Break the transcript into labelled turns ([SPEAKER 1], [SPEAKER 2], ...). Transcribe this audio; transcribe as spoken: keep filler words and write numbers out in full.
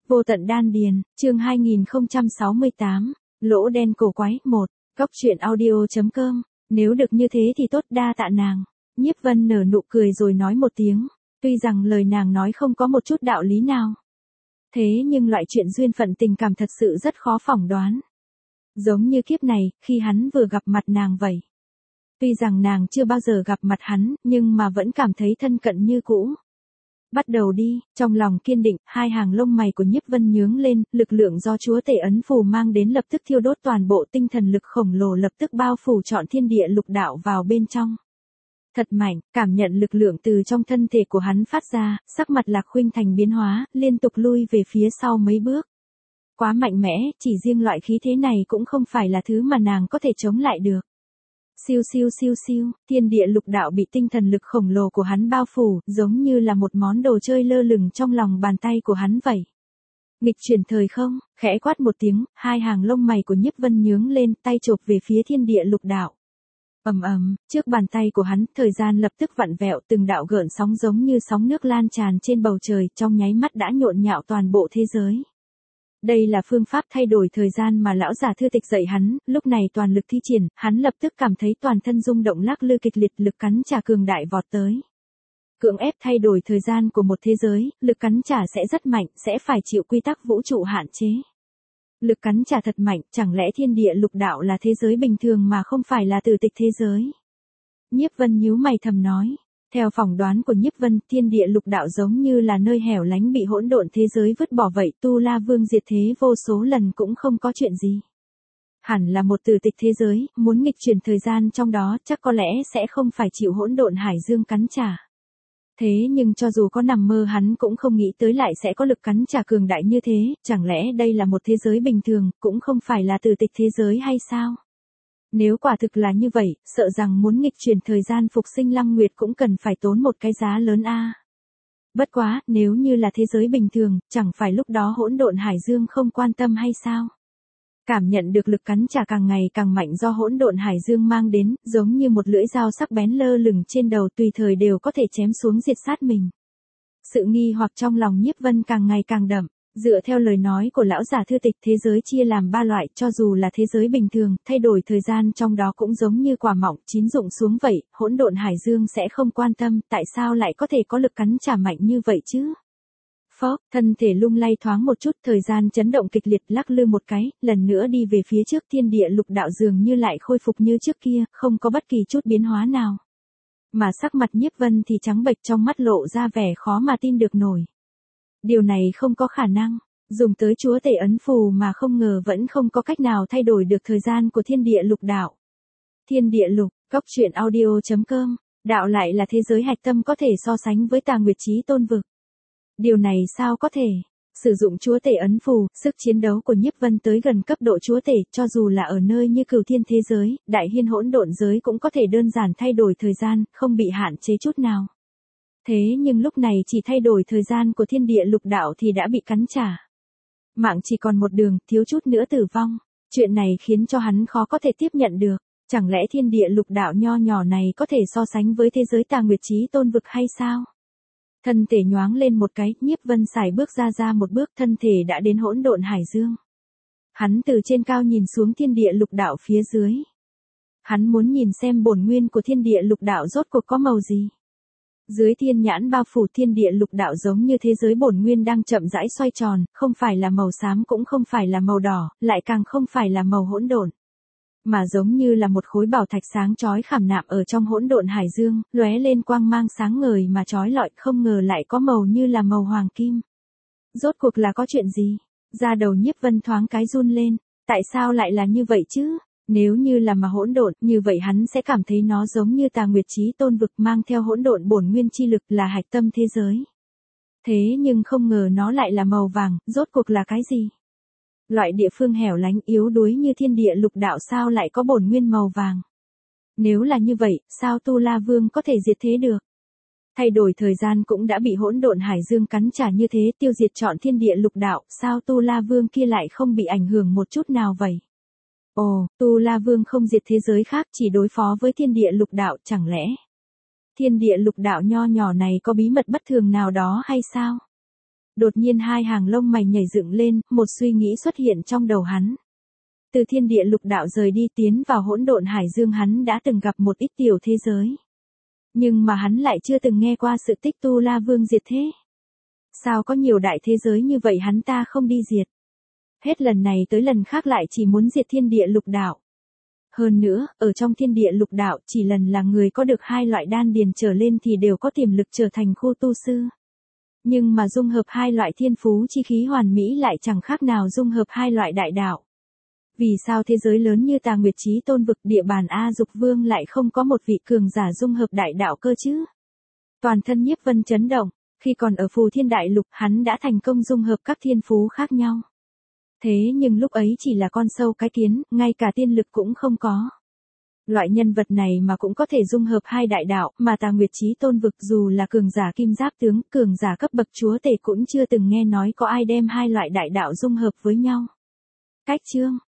[SPEAKER 1] Vô tận đan điền, chương hai nghìn không trăm sáu mươi tám, lỗ đen cổ quái, một, góc truyện audio.com, nếu được như thế thì tốt, đa tạ nàng. Nhiếp Vân nở nụ cười rồi nói một tiếng, tuy rằng lời nàng nói không có một chút đạo lý nào. Thế nhưng loại chuyện duyên phận tình cảm thật sự rất khó phỏng đoán. Giống như kiếp này, khi hắn vừa gặp mặt nàng vậy. Tuy rằng nàng chưa bao giờ gặp mặt hắn, nhưng mà vẫn cảm thấy thân cận như cũ. Bắt đầu đi, trong lòng kiên định, hai hàng lông mày của Nhiếp Vân nhướng lên, lực lượng do chúa tể ấn phù mang đến lập tức thiêu đốt toàn bộ tinh thần lực khổng lồ lập tức bao phủ trọn thiên địa lục đạo vào bên trong. Thật mạnh, cảm nhận lực lượng từ trong thân thể của hắn phát ra, sắc mặt Lạc Khuynh Thành biến hóa, liên tục lui về phía sau mấy bước. Quá mạnh mẽ, chỉ riêng loại khí thế này cũng không phải là thứ mà nàng có thể chống lại được. Siêu siêu siêu siêu, thiên địa lục đạo bị tinh thần lực khổng lồ của hắn bao phủ, giống như là một món đồ chơi lơ lửng trong lòng bàn tay của hắn vậy. Nghịch chuyển thời không, khẽ quát một tiếng, hai hàng lông mày của Nhiếp Vân nhướng lên, tay chộp về phía thiên địa lục đạo. Ầm ầm, trước bàn tay của hắn, thời gian lập tức vặn vẹo, từng đạo gợn sóng giống như sóng nước lan tràn trên bầu trời, trong nháy mắt đã nhộn nhạo toàn bộ thế giới. Đây là phương pháp thay đổi thời gian mà lão già thư tịch dạy hắn, lúc này toàn lực thi triển, hắn lập tức cảm thấy toàn thân rung động lắc lư kịch liệt, lực cắn trả cường đại vọt tới. Cưỡng ép thay đổi thời gian của một thế giới, lực cắn trả sẽ rất mạnh, sẽ phải chịu quy tắc vũ trụ hạn chế. Lực cắn trả thật mạnh, chẳng lẽ thiên địa lục đạo là thế giới bình thường mà không phải là tử tịch thế giới? Nhiếp Vân nhíu mày thầm nói. Theo phỏng đoán của Nhiếp Vân, thiên địa lục đạo giống như là nơi hẻo lánh bị hỗn độn thế giới vứt bỏ vậy, Tu La Vương diệt thế vô số lần cũng không có chuyện gì. Hẳn là một tử tịch thế giới, muốn nghịch chuyển thời gian trong đó chắc có lẽ sẽ không phải chịu hỗn độn hải dương cắn trả. Thế nhưng cho dù có nằm mơ hắn cũng không nghĩ tới lại sẽ có lực cắn trả cường đại như thế, chẳng lẽ đây là một thế giới bình thường, cũng không phải là tử tịch thế giới hay sao? Nếu quả thực là như vậy, sợ rằng muốn nghịch chuyển thời gian phục sinh Lăng Nguyệt cũng cần phải tốn một cái giá lớn a. Bất quá, nếu như là thế giới bình thường, chẳng phải lúc đó hỗn độn hải dương không quan tâm hay sao? Cảm nhận được lực cắn trả càng ngày càng mạnh do hỗn độn hải dương mang đến, giống như một lưỡi dao sắc bén lơ lửng trên đầu tùy thời đều có thể chém xuống diệt sát mình. Sự nghi hoặc trong lòng Nhiếp Vân càng ngày càng đậm. Dựa theo lời nói của lão già thư tịch, thế giới chia làm ba loại, cho dù là thế giới bình thường, thay đổi thời gian trong đó cũng giống như quả mọng chín rụng xuống vậy, hỗn độn hải dương sẽ không quan tâm, tại sao lại có thể có lực cắn trả mạnh như vậy chứ? Phó, thân thể lung lay thoáng một chút, thời gian chấn động kịch liệt, lắc lư một cái, lần nữa đi về phía trước, thiên địa lục đạo dường như lại khôi phục như trước kia, không có bất kỳ chút biến hóa nào. Mà sắc mặt Nhiếp Vân thì trắng bệch, trong mắt lộ ra vẻ khó mà tin được nổi. Điều này không có khả năng, dùng tới chúa tể ấn phù mà không ngờ vẫn không có cách nào thay đổi được thời gian của thiên địa lục đạo. Thiên địa lục, góc truyện audio.com, đạo lại là thế giới hạch tâm có thể so sánh với Tà Nguyệt Chí Tôn vực. Điều này sao có thể? Sử dụng chúa tể ấn phù, sức chiến đấu của Nhiếp Vân tới gần cấp độ chúa tể, cho dù là ở nơi như Cửu Thiên thế giới, Đại Hiên hỗn độn giới cũng có thể đơn giản thay đổi thời gian, không bị hạn chế chút nào. Thế nhưng lúc này chỉ thay đổi thời gian của thiên địa lục đạo thì đã bị cắn trả. Mạng chỉ còn một đường, thiếu chút nữa tử vong. Chuyện này khiến cho hắn khó có thể tiếp nhận được. Chẳng lẽ thiên địa lục đạo nho nhỏ này có thể so sánh với thế giới Tà Nguyệt Chí Tôn vực hay sao? Thân thể nhoáng lên một cái, Nhiếp Vân sải bước ra ra một bước, thân thể đã đến hỗn độn hải dương. Hắn từ trên cao nhìn xuống thiên địa lục đạo phía dưới. Hắn muốn nhìn xem bổn nguyên của thiên địa lục đạo rốt cuộc có màu gì. Dưới thiên nhãn bao phủ thiên địa lục đạo giống như thế giới bổn nguyên đang chậm rãi xoay tròn, không phải là màu xám cũng không phải là màu đỏ, lại càng không phải là màu hỗn độn, mà giống như là một khối bảo thạch sáng chói khảm nạm ở trong hỗn độn hải dương, lóe lên quang mang sáng ngời mà chói lọi, không ngờ lại có màu như là màu hoàng kim. Rốt cuộc là có chuyện gì? Da đầu Nhiếp Vân thoáng cái run lên, tại sao lại là như vậy chứ? Nếu như là mà hỗn độn, như vậy hắn sẽ cảm thấy nó giống như Tà Nguyệt Chí Tôn vực mang theo hỗn độn bổn nguyên chi lực là hạch tâm thế giới. Thế nhưng không ngờ nó lại là màu vàng, rốt cuộc là cái gì? Loại địa phương hẻo lánh yếu đuối như thiên địa lục đạo sao lại có bổn nguyên màu vàng? Nếu là như vậy, sao Tu La Vương có thể diệt thế được? Thay đổi thời gian cũng đã bị hỗn độn hải dương cắn trả như thế, tiêu diệt trọn thiên địa lục đạo, sao Tu La Vương kia lại không bị ảnh hưởng một chút nào vậy? Ồ, Tu La Vương không diệt thế giới khác, chỉ đối phó với thiên địa lục đạo, chẳng lẽ thiên địa lục đạo nho nhỏ này có bí mật bất thường nào đó hay sao? Đột nhiên hai hàng lông mày nhảy dựng lên, một suy nghĩ xuất hiện trong đầu hắn. Từ thiên địa lục đạo rời đi tiến vào hỗn độn hải dương hắn đã từng gặp một ít tiểu thế giới. Nhưng mà hắn lại chưa từng nghe qua sự tích Tu La Vương diệt thế. Sao có nhiều đại thế giới như vậy hắn ta không đi diệt. Hết lần này tới lần khác lại chỉ muốn diệt thiên địa lục đạo. Hơn nữa, ở trong thiên địa lục đạo chỉ lần là người có được hai loại đan điền trở lên thì đều có tiềm lực trở thành khu tu sư. Nhưng mà dung hợp hai loại thiên phú chi khí hoàn mỹ lại chẳng khác nào dung hợp hai loại đại đạo. Vì sao thế giới lớn như Tà Nguyệt Chí Tôn vực địa bàn A Dục Vương lại không có một vị cường giả dung hợp đại đạo cơ chứ? Toàn thân Nhiếp Vân chấn động, khi còn ở Phù Thiên Đại Lục hắn đã thành công dung hợp các thiên phú khác nhau. Thế nhưng lúc ấy chỉ là con sâu cái kiến, ngay cả tiên lực cũng không có. Loại nhân vật này mà cũng có thể dung hợp hai đại đạo, mà Tà Nguyệt Chí Tôn vực dù là cường giả kim giáp tướng, cường giả cấp bậc chúa tể cũng chưa từng nghe nói có ai đem hai loại đại đạo dung hợp với nhau. Cách chương